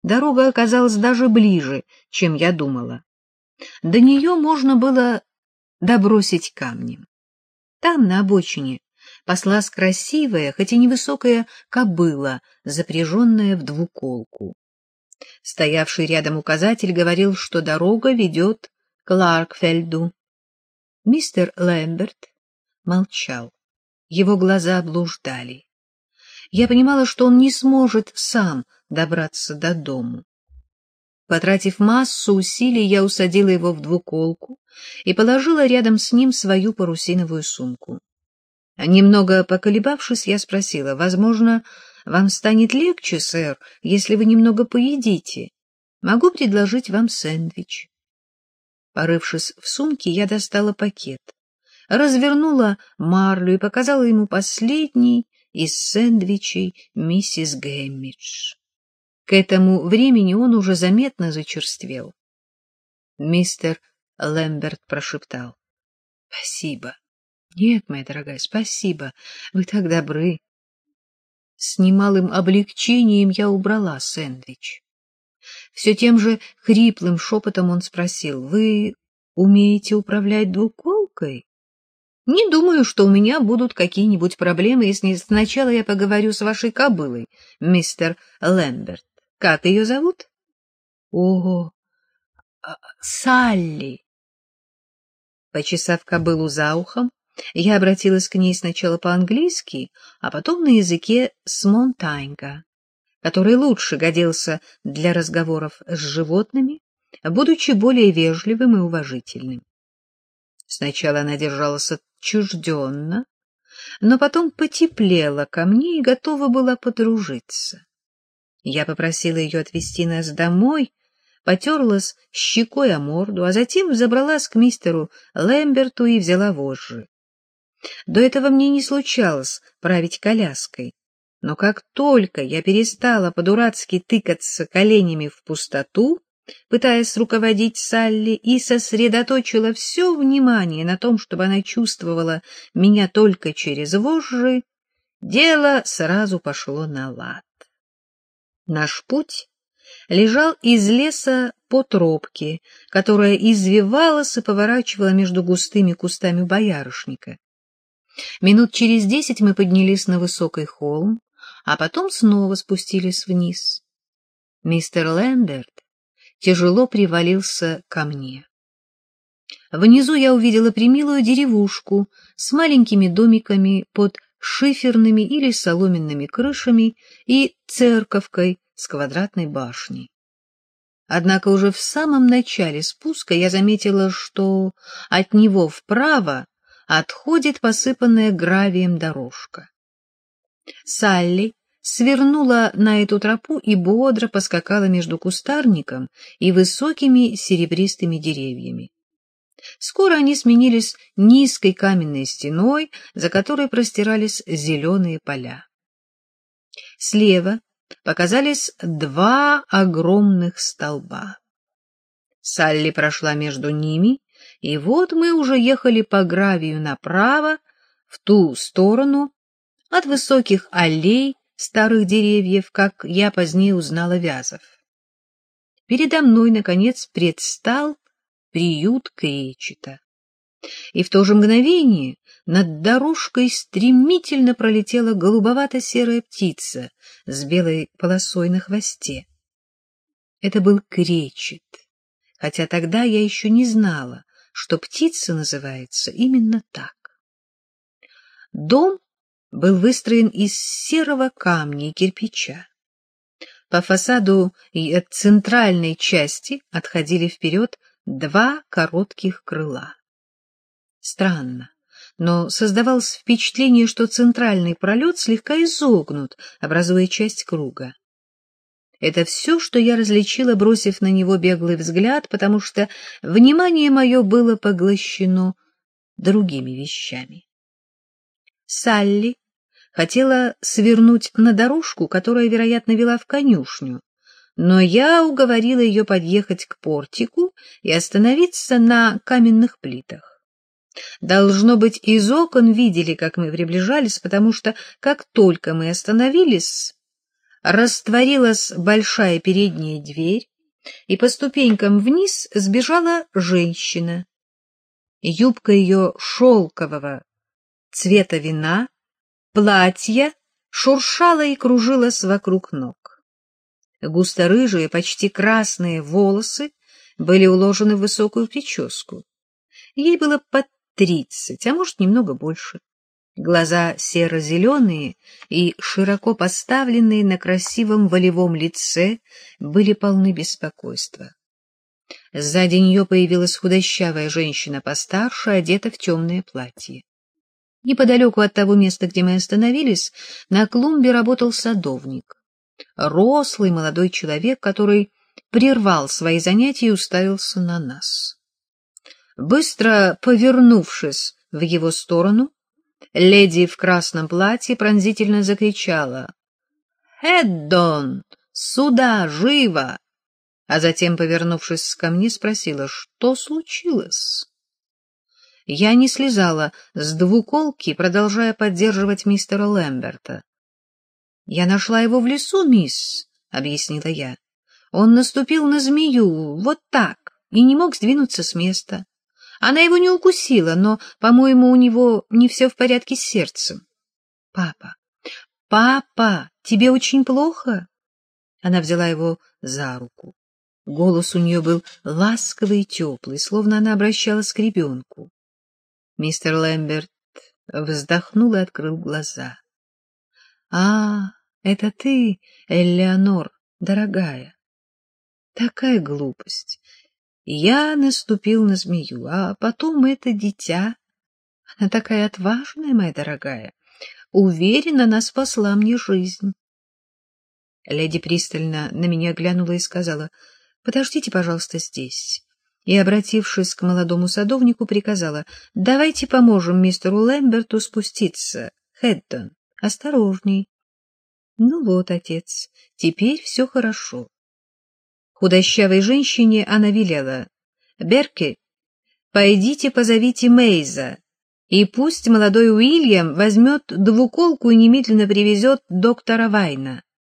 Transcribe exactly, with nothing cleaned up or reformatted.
Дорога оказалась даже ближе, чем я думала. До нее можно было добросить камнем. Там, на обочине, паслась красивая, хоть и невысокая кобыла, запряженная в двуколку. Стоявший рядом указатель говорил, что дорога ведет к Ларкфельду. Мистер Лэмберт молчал. Его глаза блуждали. Я понимала, что он не сможет сам добраться до дому. Потратив массу усилий, я усадила его в двуколку и положила рядом с ним свою парусиновую сумку. Немного поколебавшись, я спросила: возможно, вам станет легче, сэр, если вы немного поедите. Могу предложить вам сэндвич. Порывшись в сумке, я достала пакет, развернула марлю и показала ему последний из сэндвичей миссис Гэммидж. К этому времени он уже заметно зачерствел. Мистер Лэмберт прошептал: — Спасибо. — Нет, моя дорогая, спасибо. Вы так добры. С немалым облегчением я убрала сэндвич. Все тем же хриплым шепотом он спросил: — Вы умеете управлять двуколкой? — Не думаю, что у меня будут какие-нибудь проблемы, если сначала я поговорю с вашей кобылой, мистер Лэмберт. Как ее зовут? — О, Салли. Почесав кобылу за ухом, я обратилась к ней сначала по-английски, а потом на языке смонтайнга, который лучше годился для разговоров с животными, будучи более вежливым и уважительным. Сначала она держалась отчужденно, но потом потеплела ко мне и готова была подружиться. Я попросила ее отвезти нас домой, потерлась щекой о морду, а затем взобралась к мистеру Лэмберту и взяла вожжи. До этого мне не случалось править коляской, но как только я перестала по-дурацки тыкаться коленями в пустоту, пытаясь руководить Салли, и сосредоточила все внимание на том, чтобы она чувствовала меня только через вожжи, дело сразу пошло на лад. Наш путь лежал из леса по тропке, которая извивалась и поворачивала между густыми кустами боярышника. Минут через десять мы поднялись на высокий холм, а потом снова спустились вниз. Мистер Лэмберт тяжело привалился ко мне. Внизу я увидела премилую деревушку с маленькими домиками под шиферными или соломенными крышами и церковкой с квадратной башней. Однако уже в самом начале спуска я заметила, что от него вправо отходит посыпанная гравием дорожка. Салли свернула на эту тропу и бодро поскакала между кустарником и высокими серебристыми деревьями. Скоро они сменились низкой каменной стеной, за которой простирались зеленые поля. Слева показались два огромных столба. Салли прошла между ними, и вот мы уже ехали по гравию направо, в ту сторону, от высоких аллей старых деревьев, как я позднее узнала, вязов. Передо мной, наконец, предстал приют Кречета. И в то же мгновение над дорожкой стремительно пролетела голубовато-серая птица с белой полосой на хвосте. Это был кречет, хотя тогда я еще не знала, что птица называется именно так. Дом был выстроен из серого камня и кирпича. По фасаду и от центральной части отходили вперед два коротких крыла. Странно, но создавалось впечатление, что центральный пролет слегка изогнут, образуя часть круга. Это все, что я различила, бросив на него беглый взгляд, потому что внимание мое было поглощено другими вещами. Салли хотела свернуть на дорожку, которая, вероятно, вела в конюшню, но я уговорила ее подъехать к портику и остановиться на каменных плитах. Должно быть, из окон видели, как мы приближались, потому что, как только мы остановились, растворилась большая передняя дверь, и по ступенькам вниз сбежала женщина. Юбка ее шелкового цвета вина, платье шуршало и кружилось вокруг ног. Густо-рыжие, почти красные волосы были уложены в высокую прическу. Ей было под тридцать, а может, немного больше. Глаза серо-зеленые и широко поставленные на красивом волевом лице были полны беспокойства. Сзади нее появилась худощавая женщина постарше, одета в темное платье. Неподалеку от того места, где мы остановились, на клумбе работал садовник. Рослый молодой человек, который прервал свои занятия и уставился на нас. Быстро повернувшись в его сторону, леди в красном платье пронзительно закричала: «Хэддон! Сюда! Живо!» А затем, повернувшись ко мне, спросила: «Что случилось?» Я не слезала с двуколки, продолжая поддерживать мистера Лэмберта. «Я нашла его в лесу, мисс», — объяснила я. «Он наступил на змею, вот так, и не мог сдвинуться с места. Она его не укусила, но, по-моему, у него не все в порядке с сердцем». «Папа, папа, тебе очень плохо?» Она взяла его за руку. Голос у нее был ласковый и теплый, словно она обращалась к ребенку. Мистер Лэмберт вздохнул и открыл глаза. — А, это ты, Элеонор, дорогая. Такая глупость. Я наступил на змею, а потом это дитя. Она такая отважная, моя дорогая. Уверена, она спасла мне жизнь. Леди пристально на меня глянула и сказала: «Подождите, пожалуйста, здесь». И, обратившись к молодому садовнику, приказала: «Давайте поможем мистеру Лэмберту спуститься. Хэддон, осторожней». Ну вот, отец, теперь все хорошо. Худощавой женщине она велела: «Берки, пойдите позовите Мейза, и пусть молодой Уильям возьмет двуколку и немедленно привезет доктора Вайна».